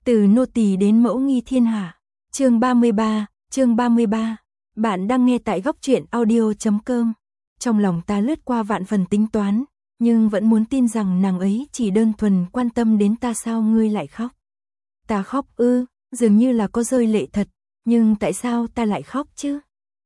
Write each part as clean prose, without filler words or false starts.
Từ nô tỳ đến mẫu nghi thiên hạ. Chương 33. Bạn đang nghe tại góc truyện audio.com. Trong lòng ta lướt qua vạn phần tính toán, nhưng vẫn muốn tin rằng nàng ấy chỉ đơn thuần quan tâm đến ta. Sao ngươi lại khóc? Ta khóc ư? Dường như là có rơi lệ thật, nhưng tại sao ta lại khóc chứ?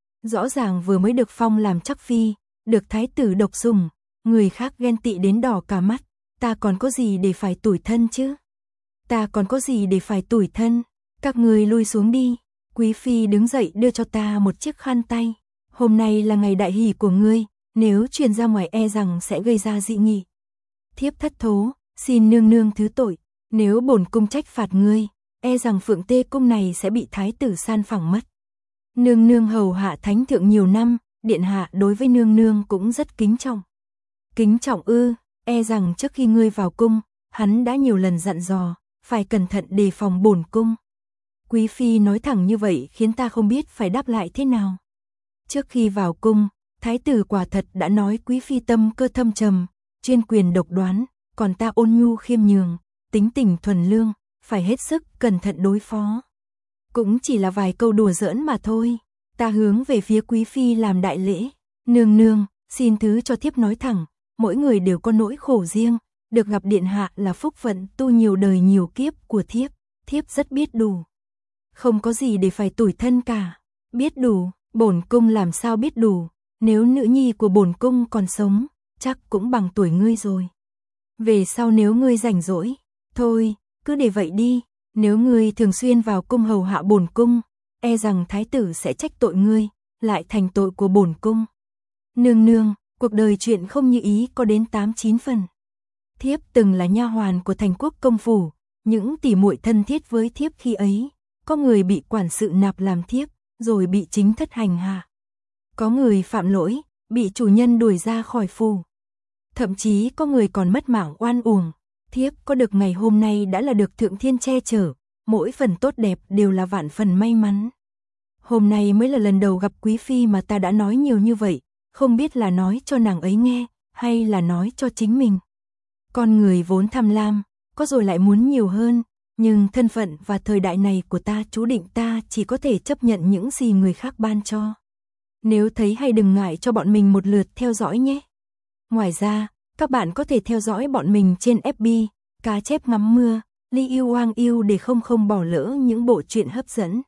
Rõ ràng vừa mới được phong làm chắc phi, được thái tử độc sủng, người khác ghen tị đến đỏ cả mắt, ta còn có gì để phải tủi thân chứ? Ta còn có gì để phải tủi thân? Các người lui xuống đi. Quý phi đứng dậy đưa cho ta một chiếc khăn tay. Hôm nay là ngày đại hỷ của ngươi, nếu truyền ra ngoài e rằng sẽ gây ra dị nghị. Thiếp thất thố, xin nương nương thứ tội, nếu bổn cung trách phạt ngươi, e rằng Phượng Tê cung này sẽ bị thái tử san phẳng mất. Nương nương hầu hạ thánh thượng nhiều năm, điện hạ đối với nương nương cũng rất kính trọng. Kính trọng ư? E rằng trước khi ngươi vào cung, hắn đã nhiều lần dặn dò, phải cẩn thận đề phòng bổn cung. Quý phi nói thẳng như vậy khiến ta không biết phải đáp lại thế nào. Trước khi vào cung, thái tử quả thật đã nói quý phi tâm cơ thâm trầm, chuyên quyền độc đoán, còn ta ôn nhu khiêm nhường, tính tình thuần lương, phải hết sức cẩn thận đối phó. Cũng chỉ là vài câu đùa giỡn mà thôi. Ta hướng về phía quý phi làm đại lễ. Nương nương, xin thứ cho thiếp nói thẳng, mỗi người đều có nỗi khổ riêng, được gặp điện hạ là phúc phận tu nhiều đời nhiều kiếp của thiếp, thiếp rất biết đủ. Không có gì để phải tủi thân cả. Biết đủ? Bổn cung làm sao biết đủ? Nếu nữ nhi của bổn cung còn sống, chắc cũng bằng tuổi ngươi rồi. Về sau nếu ngươi rảnh rỗi, thôi, cứ để vậy đi. Nếu ngươi thường xuyên vào cung hầu hạ bổn cung, e rằng thái tử sẽ trách tội ngươi, lại thành tội của bổn cung. Nương nương, cuộc đời chuyện không như ý có đến 8-9 phần. Thiếp từng là nha hoàn của Thành Quốc công phủ, những tỉ muội thân thiết với thiếp khi ấy, có người bị quản sự nạp làm thiếp, rồi bị chính thất hành hạ. Có người phạm lỗi, bị chủ nhân đuổi ra khỏi phủ. Thậm chí có người còn mất mạng oan uổng. Thiếp có được ngày hôm nay đã là được thượng thiên che chở, mỗi phần tốt đẹp đều là vạn phần may mắn. Hôm nay mới là lần đầu gặp quý phi mà ta đã nói nhiều như vậy, không biết là nói cho nàng ấy nghe, hay là nói cho chính mình. Con người vốn tham lam, có rồi lại muốn nhiều hơn, nhưng thân phận và thời đại này của ta chú định ta chỉ có thể chấp nhận những gì người khác ban cho. Nếu thấy hay đừng ngại cho bọn mình một lượt theo dõi nhé. Ngoài ra, các bạn có thể theo dõi bọn mình trên FB, Cá Chép Ngắm Mưa, Ly Yêu Hoang Yêu để không bỏ lỡ những bộ truyện hấp dẫn.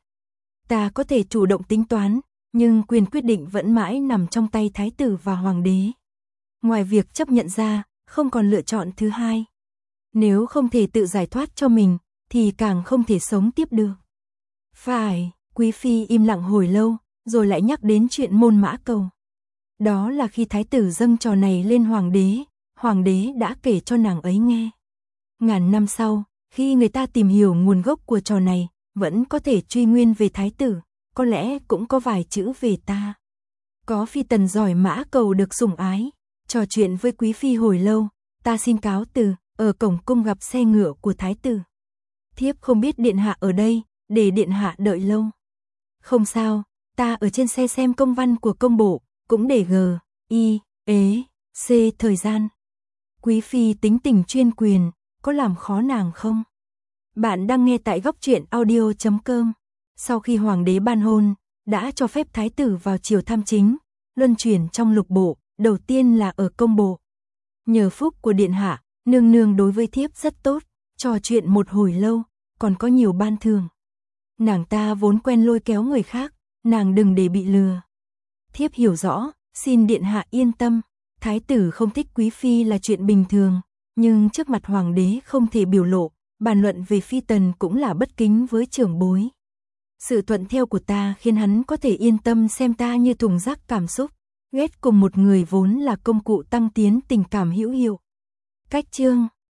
Ta có thể chủ động tính toán, nhưng quyền quyết định vẫn mãi nằm trong tay thái tử và hoàng đế. Ngoài việc chấp nhận ra, không còn lựa chọn thứ hai. Nếu không thể tự giải thoát cho mình, thì càng không thể sống tiếp được. Phải, quý phi im lặng hồi lâu, rồi lại nhắc đến chuyện Môn Mã Cầu. Đó là khi thái tử dâng trò này lên hoàng đế đã kể cho nàng ấy nghe. Ngàn năm sau, khi người ta tìm hiểu nguồn gốc của trò này, vẫn có thể truy nguyên về thái tử, có lẽ cũng có vài chữ về ta. Có phi tần giỏi mã cầu được sủng ái, trò chuyện với quý phi hồi lâu, ta xin cáo từ, ở cổng cung gặp xe ngựa của thái tử. Thiếp không biết điện hạ ở đây, để điện hạ đợi lâu. Không sao, ta ở trên xe xem công văn của công bộ, cũng để C thời gian. Quý phi tính tình chuyên quyền, có làm khó nàng không? Bạn đang nghe tại góc truyện audio.com. Sau khi hoàng đế ban hôn, đã cho phép thái tử vào triều tham chính, luân chuyển trong lục bộ, đầu tiên là ở công bộ. Nhờ phúc của điện hạ, nương nương đối với thiếp rất tốt, trò chuyện một hồi lâu, còn có nhiều ban thưởng. Nàng ta vốn quen lôi kéo người khác, nàng đừng để bị lừa. Thiếp hiểu rõ, xin điện hạ yên tâm. Thái tử không thích quý phi là chuyện bình thường, nhưng trước mặt hoàng đế không thể biểu lộ, bàn luận về phi tần cũng là bất kính với trưởng bối. Sự thuận theo của ta khiến hắn có thể yên tâm xem ta như thùng rác cảm xúc, ghét cùng một người vốn là công cụ tăng tiến tình cảm hữu hiệu. Cách chương